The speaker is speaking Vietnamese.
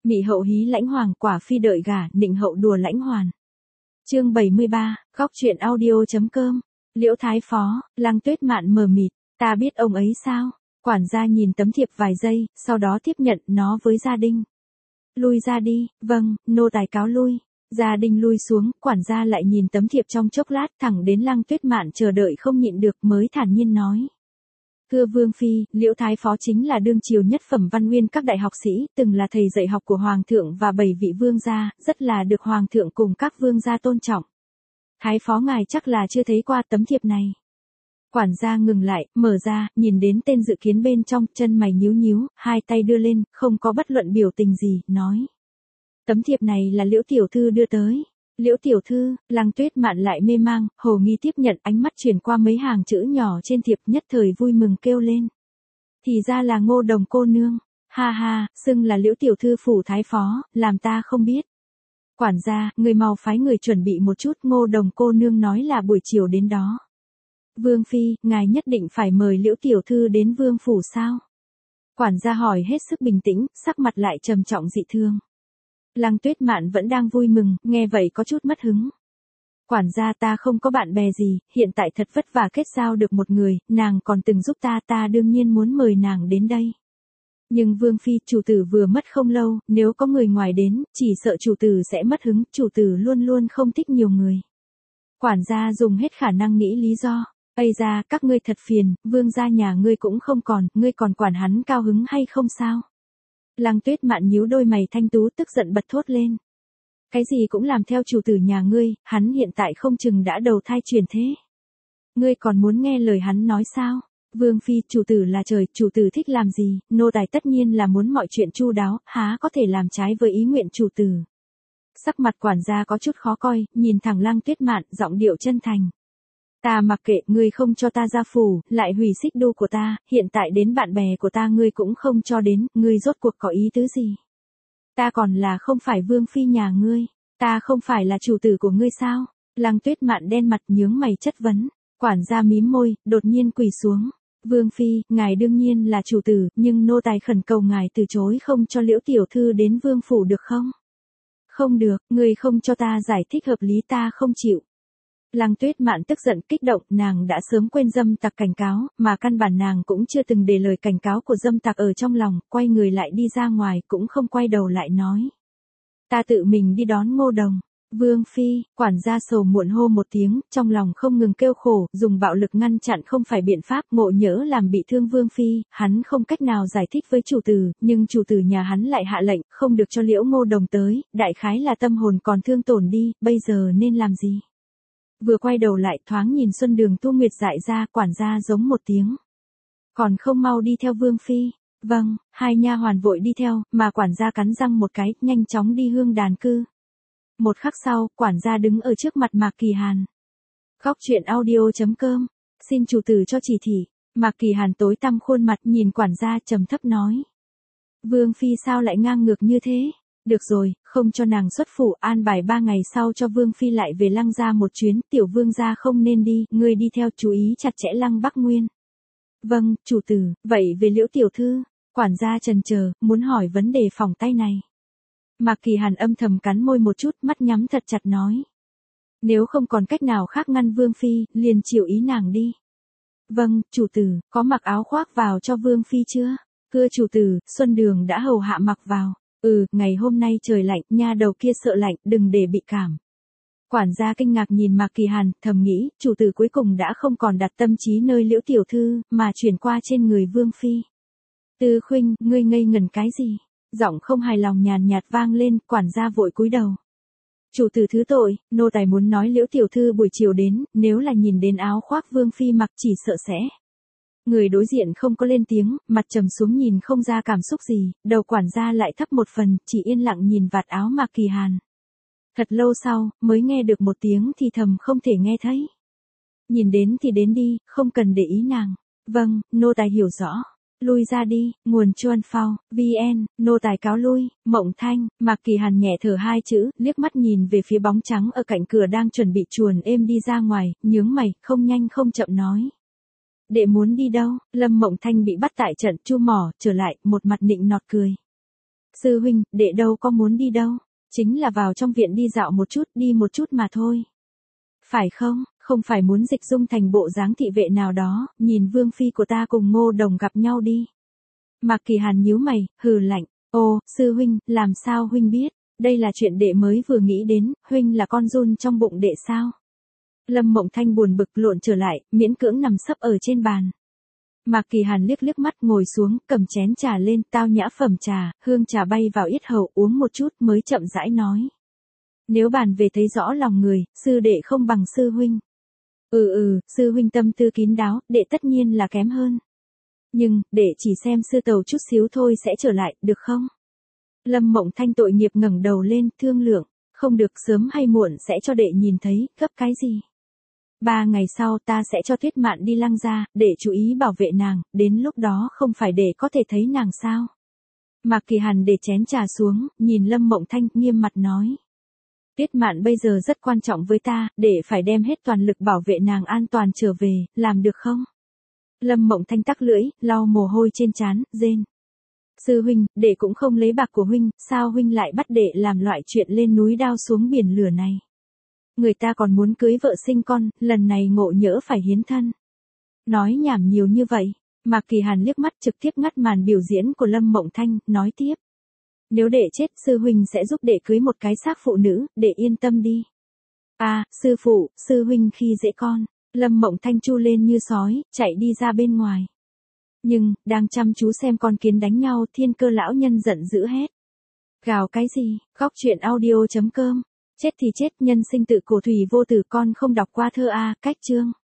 Mị hậu hí lãnh hoàng, quả phi đợi gả, nịnh hậu đùa lãnh hoàn. Chương 73, góc truyện audio.com. Liễu Thái Phó, Lăng Tuyết Mạn mờ mịt, ta biết ông ấy sao? Quản gia nhìn tấm thiệp vài giây, sau đó tiếp nhận nó với Gia Đinh. Lui ra đi, vâng, nô tài cáo lui. Gia Đinh lui xuống, quản gia lại nhìn tấm thiệp trong chốc lát, thẳng đến Lăng Tuyết Mạn chờ đợi không nhịn được mới thản nhiên nói. Thưa Vương Phi, Liễu Thái Phó chính là đương triều nhất phẩm văn nguyên các đại học sĩ, từng là thầy dạy học của Hoàng thượng và 7 vị vương gia, rất là được Hoàng thượng cùng các vương gia tôn trọng. Thái Phó ngài chắc là chưa thấy qua tấm thiệp này. Quản gia ngừng lại, mở ra, nhìn đến tên dự kiến bên trong, chân mày nhíu nhíu, hai tay đưa lên, không có bất luận biểu tình gì, nói. Tấm thiệp này là Liễu Tiểu Thư đưa tới. Liễu Tiểu Thư, Lăng Tuyết Mạn lại mê mang, hồ nghi tiếp nhận, ánh mắt chuyển qua mấy hàng chữ nhỏ trên thiệp, nhất thời vui mừng kêu lên. Thì ra là Ngô Đồng cô nương. Ha ha, xưng là Liễu Tiểu Thư phủ Thái Phó, làm ta không biết. Quản gia, người mau phái người chuẩn bị một chút, Ngô Đồng cô nương nói là buổi chiều đến đó. Vương Phi, ngài nhất định phải mời Liễu Tiểu Thư đến vương phủ sao? Quản gia hỏi hết sức bình tĩnh, sắc mặt lại trầm trọng dị thương. Lăng Tuyết Mạn vẫn đang vui mừng, nghe vậy có chút mất hứng. Quản gia, ta không có bạn bè gì, hiện tại thật vất vả kết giao được một người, nàng còn từng giúp ta đương nhiên muốn mời nàng đến đây. Nhưng Vương Phi, chủ tử vừa mất không lâu, nếu có người ngoài đến, chỉ sợ chủ tử sẽ mất hứng, chủ tử luôn luôn không thích nhiều người. Quản gia dùng hết khả năng nghĩ lý do. Ây ra, các ngươi thật phiền, vương gia nhà ngươi cũng không còn, ngươi còn quản hắn cao hứng hay không sao? Lăng Tuyết Mạn nhíu đôi mày thanh tú tức giận bật thốt lên. Cái gì cũng làm theo chủ tử nhà ngươi, hắn hiện tại không chừng đã đầu thai chuyển thế. Ngươi còn muốn nghe lời hắn nói sao? Vương Phi, chủ tử là trời, chủ tử thích làm gì, nô tài tất nhiên là muốn mọi chuyện chu đáo, há có thể làm trái với ý nguyện chủ tử. Sắc mặt quản gia có chút khó coi, nhìn thẳng Lăng Tuyết Mạn, giọng điệu chân thành. Ta mặc kệ, ngươi không cho ta ra phủ, lại hủy xích đu của ta, hiện tại đến bạn bè của ta ngươi cũng không cho đến, ngươi rốt cuộc có ý tứ gì? Ta còn là không phải Vương Phi nhà ngươi, ta không phải là chủ tử của ngươi sao? Lăng Tuyết Mạn đen mặt nhướng mày chất vấn, quản gia mím môi, đột nhiên quỳ xuống. Vương Phi, ngài đương nhiên là chủ tử, nhưng nô tài khẩn cầu ngài từ chối không cho Liễu Tiểu Thư đến vương phủ được không? Không được, ngươi không cho ta giải thích hợp lý ta không chịu. Lăng Tuyết Mạn tức giận kích động, nàng đã sớm quên dâm tặc cảnh cáo, mà căn bản nàng cũng chưa từng để lời cảnh cáo của dâm tặc ở trong lòng, quay người lại đi ra ngoài, cũng không quay đầu lại nói. Ta tự mình đi đón Ngô Đồng. Vương Phi, quản gia sầu muộn hô một tiếng, trong lòng không ngừng kêu khổ, dùng bạo lực ngăn chặn không phải biện pháp, ngộ nhỡ làm bị thương Vương Phi, hắn không cách nào giải thích với chủ tử, nhưng chủ tử nhà hắn lại hạ lệnh, không được cho Liễu Ngô Đồng tới, đại khái là tâm hồn còn thương tổn đi, bây giờ nên làm gì? Vừa quay đầu lại thoáng nhìn Xuân Đường Tu Nguyệt dại ra, quản gia giống một tiếng. Còn không mau đi theo Vương Phi. Vâng, hai nha hoàn vội đi theo, mà quản gia cắn răng một cái, nhanh chóng đi hương đàn cư. Một khắc sau, quản gia đứng ở trước mặt Mạc Kỳ Hàn. Góc truyện audio.com. Xin chủ tử cho chỉ thị. Mạc Kỳ Hàn tối tăm khuôn mặt nhìn quản gia trầm thấp nói. Vương Phi sao lại ngang ngược như thế? Được rồi, không cho nàng xuất phủ, an bài 3 ngày sau cho Vương Phi lại về Lăng gia một chuyến, tiểu vương gia không nên đi, ngươi đi theo chú ý chặt chẽ Lăng Bắc Nguyên. Vâng, chủ tử, vậy về Liễu Tiểu Thư, quản gia chần chờ, muốn hỏi vấn đề phòng tay này. Mạc Kỳ Hàn âm thầm cắn môi một chút, mắt nhắm thật chặt nói. Nếu không còn cách nào khác ngăn Vương Phi, liền chịu ý nàng đi. Vâng, chủ tử, có mặc áo khoác vào cho Vương Phi chưa? Thưa chủ tử, Xuân Đường đã hầu hạ mặc vào. Ngày hôm nay trời lạnh, nha đầu kia sợ lạnh, đừng để bị cảm. Quản gia kinh ngạc nhìn Mạc Kỳ Hàn, thầm nghĩ, chủ tử cuối cùng đã không còn đặt tâm trí nơi Liễu Tiểu Thư, mà chuyển qua trên người Vương Phi. Tư Khuynh, ngươi ngây ngần cái gì? Giọng không hài lòng nhàn nhạt vang lên, quản gia vội cúi đầu. Chủ tử thứ tội, nô tài muốn nói Liễu Tiểu Thư buổi chiều đến, nếu là nhìn đến áo khoác Vương Phi mặc chỉ sợ sẽ. Người đối diện không có lên tiếng, mặt trầm xuống nhìn không ra cảm xúc gì, đầu quản gia lại thấp một phần, chỉ yên lặng nhìn vạt áo Mạc Kỳ Hàn. Thật lâu sau, mới nghe được một tiếng thì thầm không thể nghe thấy. Nhìn đến thì đến đi, không cần để ý nàng. Vâng, nô tài hiểu rõ. Lui ra đi, nguồn chuan phao, VN, nô tài cáo lui, Mộng Thanh. Mạc Kỳ Hàn nhẹ thở hai chữ, liếc mắt nhìn về phía bóng trắng ở cạnh cửa đang chuẩn bị chuồn êm đi ra ngoài, nhướng mày, không nhanh không chậm nói. Đệ muốn đi đâu? Lâm Mộng Thanh bị bắt tại trận, chu mỏ, trở lại, một mặt nịnh nọt cười. Sư huynh, đệ đâu có muốn đi đâu. Chính là vào trong viện đi dạo một chút mà thôi. Phải không, không phải muốn dịch dung thành bộ dáng thị vệ nào đó, nhìn vương phi của ta cùng Ngô Đồng gặp nhau đi. Mạc Kỳ Hàn nhíu mày, hừ lạnh, ô, sư huynh, làm sao huynh biết, đây là chuyện đệ mới vừa nghĩ đến, huynh là con giun trong bụng đệ sao? Lâm Mộng Thanh buồn bực lộn trở lại, miễn cưỡng nằm sấp ở trên bàn. Mạc Kỳ Hàn liếc liếc mắt ngồi xuống, cầm chén trà lên, tao nhã phẩm trà, hương trà bay vào yết hầu uống một chút mới chậm rãi nói. Nếu bàn về thấy rõ lòng người, sư đệ không bằng sư huynh. Sư huynh tâm tư kín đáo, đệ tất nhiên là kém hơn. Nhưng, đệ chỉ xem sư tàu chút xíu thôi sẽ trở lại, được không? Lâm Mộng Thanh tội nghiệp ngẩng đầu lên, thương lượng, không được sớm hay muộn sẽ cho đệ nhìn thấy, gấp cái gì? 3 ngày sau ta sẽ cho Tuyết Mạn đi Lăng gia, để chú ý bảo vệ nàng, đến lúc đó không phải để có thể thấy nàng sao? Mạc Kỳ Hàn để chén trà xuống, nhìn Lâm Mộng Thanh, nghiêm mặt nói. Tuyết Mạn bây giờ rất quan trọng với ta, để phải đem hết toàn lực bảo vệ nàng an toàn trở về, làm được không? Lâm Mộng Thanh tắc lưỡi, lau mồ hôi trên trán, rên. Sư huynh, đệ cũng không lấy bạc của huynh, sao huynh lại bắt đệ làm loại chuyện lên núi đao xuống biển lửa này? Người ta còn muốn cưới vợ sinh con, lần này ngộ nhỡ phải hiến thân. Nói nhảm nhiều như vậy, Mạc Kỳ Hàn liếc mắt trực tiếp ngắt màn biểu diễn của Lâm Mộng Thanh, nói tiếp. Nếu đệ chết, sư huynh sẽ giúp đệ cưới một cái xác phụ nữ, đệ yên tâm đi. À, sư phụ, sư huynh khi dễ con. Lâm Mộng Thanh chu lên như sói, chạy đi ra bên ngoài. Nhưng, đang chăm chú xem con kiến đánh nhau, Thiên Cơ lão nhân giận dữ hét. Gào cái gì, khóc chuyện audio.com. Chết thì chết, nhân sinh tự cổ thủy vô tử, con không đọc qua thơ a, cách chương.